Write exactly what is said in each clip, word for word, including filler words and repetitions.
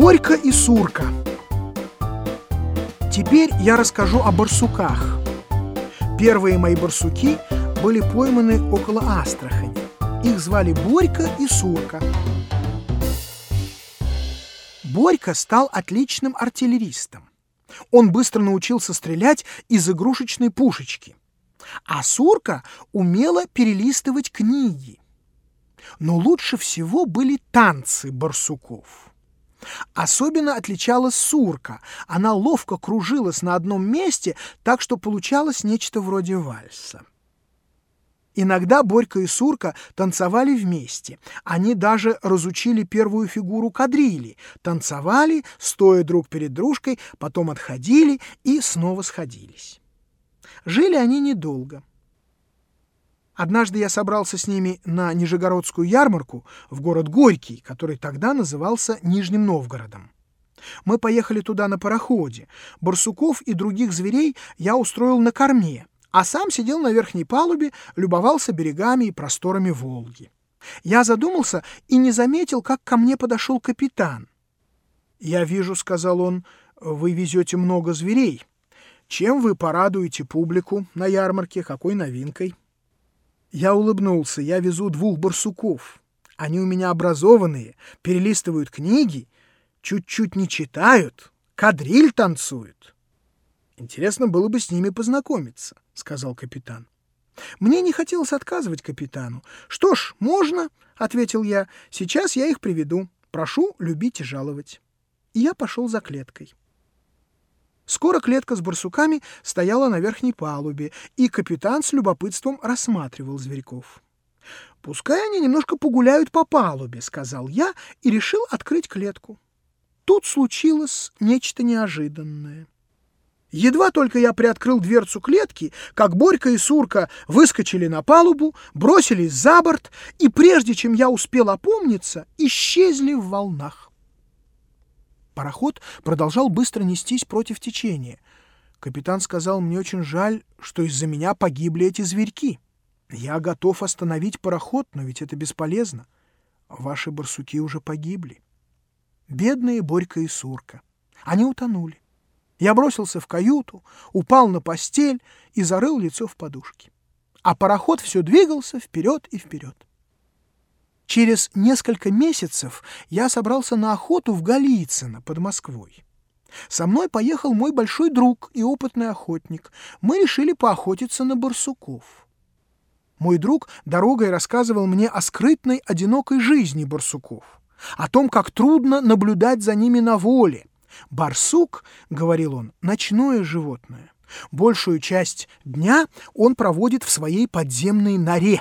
Борька и Сурка. Теперь я расскажу о барсуках. Первые мои барсуки были пойманы около Астрахани. Их звали Борька и Сурка. Борька стал отличным артиллеристом. Он быстро научился стрелять из игрушечной пушечки. А Сурка умела перелистывать книги. Но лучше всего были танцы барсуков. Особенно отличалась Сурка. Она ловко кружилась на одном месте, так что получалось нечто вроде вальса. Иногда Борька и Сурка танцевали вместе. Они даже разучили первую фигуру кадрили. Танцевали, стоя друг перед дружкой, потом отходили и снова сходились. Жили они недолго. Однажды я собрался с ними на Нижегородскую ярмарку в город Горький, который тогда назывался Нижним Новгородом. Мы поехали туда на пароходе. Барсуков и других зверей я устроил на корме, а сам сидел на верхней палубе, любовался берегами и просторами Волги. Я задумался и не заметил, как ко мне подошел капитан. «Я вижу, — сказал он, — вы везете много зверей. Чем вы порадуете публику на ярмарке, какой новинкой?» Я улыбнулся. Я везу двух барсуков. Они у меня образованные, перелистывают книги, чуть-чуть не читают, кадриль танцуют. «Интересно было бы с ними познакомиться», — сказал капитан. Мне не хотелось отказывать капитану. «Что ж, можно», — ответил я. «Сейчас я их приведу. Прошу любить и жаловать». И я пошел за клеткой. Скоро клетка с барсуками стояла на верхней палубе, и капитан с любопытством рассматривал зверьков. «Пускай они немножко погуляют по палубе», — сказал я и решил открыть клетку. Тут случилось нечто неожиданное. Едва только я приоткрыл дверцу клетки, как Борька и Сурка выскочили на палубу, бросились за борт, и прежде чем я успел опомниться, исчезли в волнах. Пароход продолжал быстро нестись против течения. Капитан сказал: «Мне очень жаль, что из-за меня погибли эти зверьки. Я готов остановить пароход, но ведь это бесполезно. Ваши барсуки уже погибли». Бедные Борька и Сурка. Они утонули. Я бросился в каюту, упал на постель и зарыл лицо в подушки. А пароход все двигался вперед и вперед. Через несколько месяцев я собрался на охоту в Голицыно под Москвой. Со мной поехал мой большой друг и опытный охотник. Мы решили поохотиться на барсуков. Мой друг дорогой рассказывал мне о скрытной, одинокой жизни барсуков, о том, как трудно наблюдать за ними на воле. «Барсук, — говорил он, — ночное животное. Большую часть дня он проводит в своей подземной норе».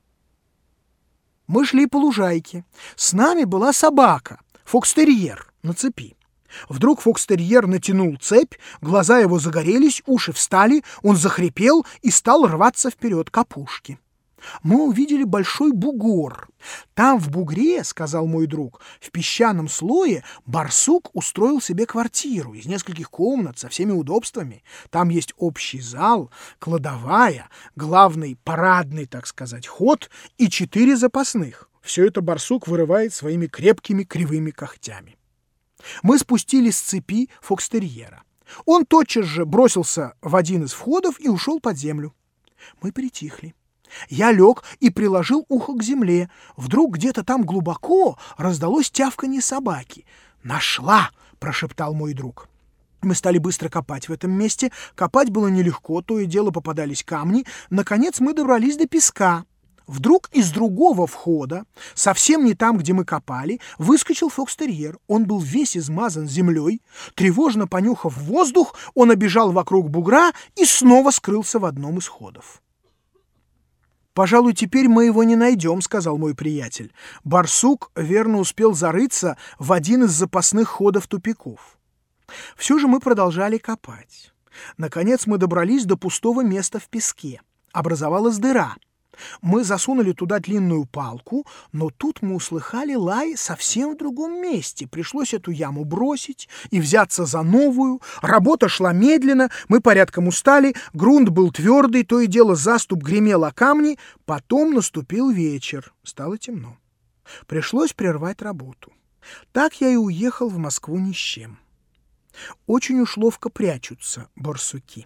Мы шли по лужайке. С нами была собака, фокстерьер, на цепи. Вдруг фокстерьер натянул цепь, глаза его загорелись, уши встали, он захрипел и стал рваться вперед к опушке. Мы увидели большой бугор. Там в бугре, — сказал мой друг, — в песчаном слое барсук устроил себе квартиру из нескольких комнат со всеми удобствами. Там есть общий зал, кладовая, главный парадный, так сказать, ход и четыре запасных. Все это барсук вырывает своими крепкими кривыми когтями. Мы спустились с цепи фокстерьера. Он тотчас же бросился в один из входов и ушел под землю. Мы притихли. Я лег и приложил ухо к земле. Вдруг где-то там глубоко раздалось тявканье собаки. «Нашла!» — прошептал мой друг. Мы стали быстро копать в этом месте. Копать было нелегко, то и дело попадались камни. Наконец мы добрались до песка. Вдруг из другого входа, совсем не там, где мы копали, выскочил фокстерьер. Он был весь измазан землей. Тревожно понюхав воздух, он обежал вокруг бугра и снова скрылся в одном из ходов. «Пожалуй, теперь мы его не найдем», — сказал мой приятель. Барсук верно успел зарыться в один из запасных ходов-тупиков. Все же мы продолжали копать. Наконец мы добрались до пустого места в песке. Образовалась дыра. Мы засунули туда длинную палку, но тут мы услыхали лай совсем в другом месте. Пришлось эту яму бросить и взяться за новую. Работа шла медленно, мы порядком устали, грунт был твердый, то и дело заступ гремел о камни. Потом наступил вечер, стало темно. Пришлось прервать работу. Так я и уехал в Москву ни с чем. Очень уж ловко прячутся барсуки.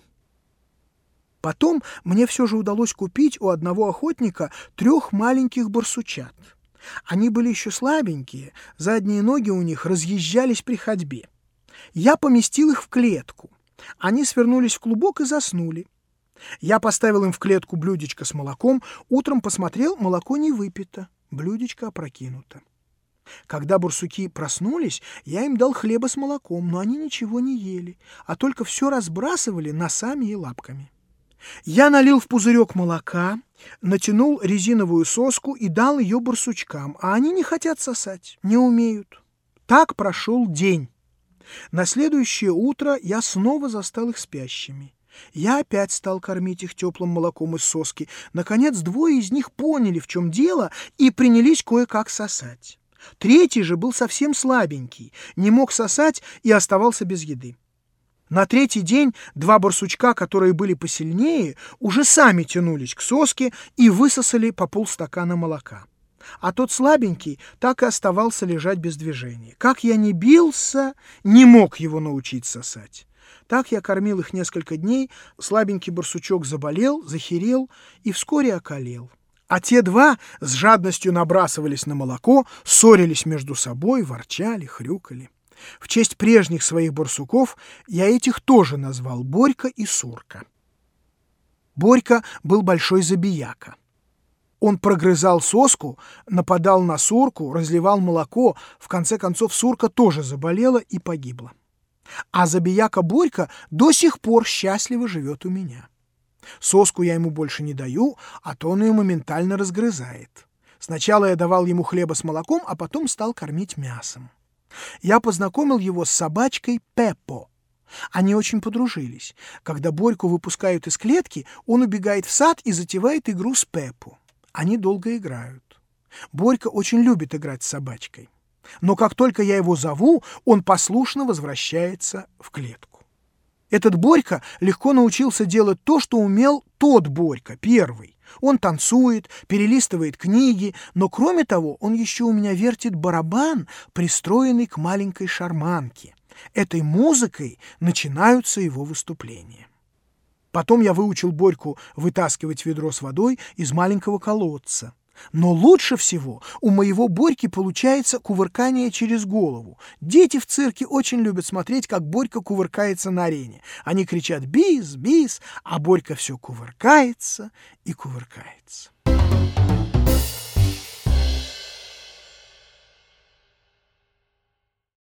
Потом мне все же удалось купить у одного охотника трех маленьких барсучат. Они были еще слабенькие, задние ноги у них разъезжались при ходьбе. Я поместил их в клетку. Они свернулись в клубок и заснули. Я поставил им в клетку блюдечко с молоком, утром посмотрел, молоко не выпито, блюдечко опрокинуто. Когда барсуки проснулись, я им дал хлеба с молоком, но они ничего не ели, а только все разбрасывали носами и лапками. Я налил в пузырек молока, натянул резиновую соску и дал ее барсучкам, а они не хотят сосать, не умеют. Так прошел день. На следующее утро я снова застал их спящими. Я опять стал кормить их теплым молоком из соски. Наконец, двое из них поняли, в чем дело, и принялись кое-как сосать. Третий же был совсем слабенький, не мог сосать и оставался без еды. На третий день два барсучка, которые были посильнее, уже сами тянулись к соске и высосали по полстакана молока. А тот слабенький так и оставался лежать без движения. Как я ни бился, не мог его научить сосать. Так я кормил их несколько дней, слабенький барсучок заболел, захерел и вскоре околел. А те два с жадностью набрасывались на молоко, ссорились между собой, ворчали, хрюкали. В честь прежних своих барсуков я этих тоже назвал Борька и Сурка. Борька был большой забияка. Он прогрызал соску, нападал на Сурку, разливал молоко, в конце концов Сурка тоже заболела и погибла. А забияка Борька до сих пор счастливо живет у меня. Соску я ему больше не даю, а то он ее моментально разгрызает. Сначала я давал ему хлеба с молоком, а потом стал кормить мясом. Я познакомил его с собачкой Пеппо. Они очень подружились. Когда Борьку выпускают из клетки, он убегает в сад и затевает игру с Пеппо. Они долго играют. Борька очень любит играть с собачкой. Но как только я его зову, он послушно возвращается в клетку. Этот Борька легко научился делать то, что умел тот Борька, первый. Он танцует, перелистывает книги, но кроме того он еще у меня вертит барабан, пристроенный к маленькой шарманке. Этой музыкой начинаются его выступления. Потом я выучил Борьку вытаскивать ведро с водой из маленького колодца. Но лучше всего у моего Борьки получается кувыркание через голову. Дети в цирке очень любят смотреть, как Борька кувыркается на арене. Они кричат «бис, бис», а Борька все кувыркается и кувыркается.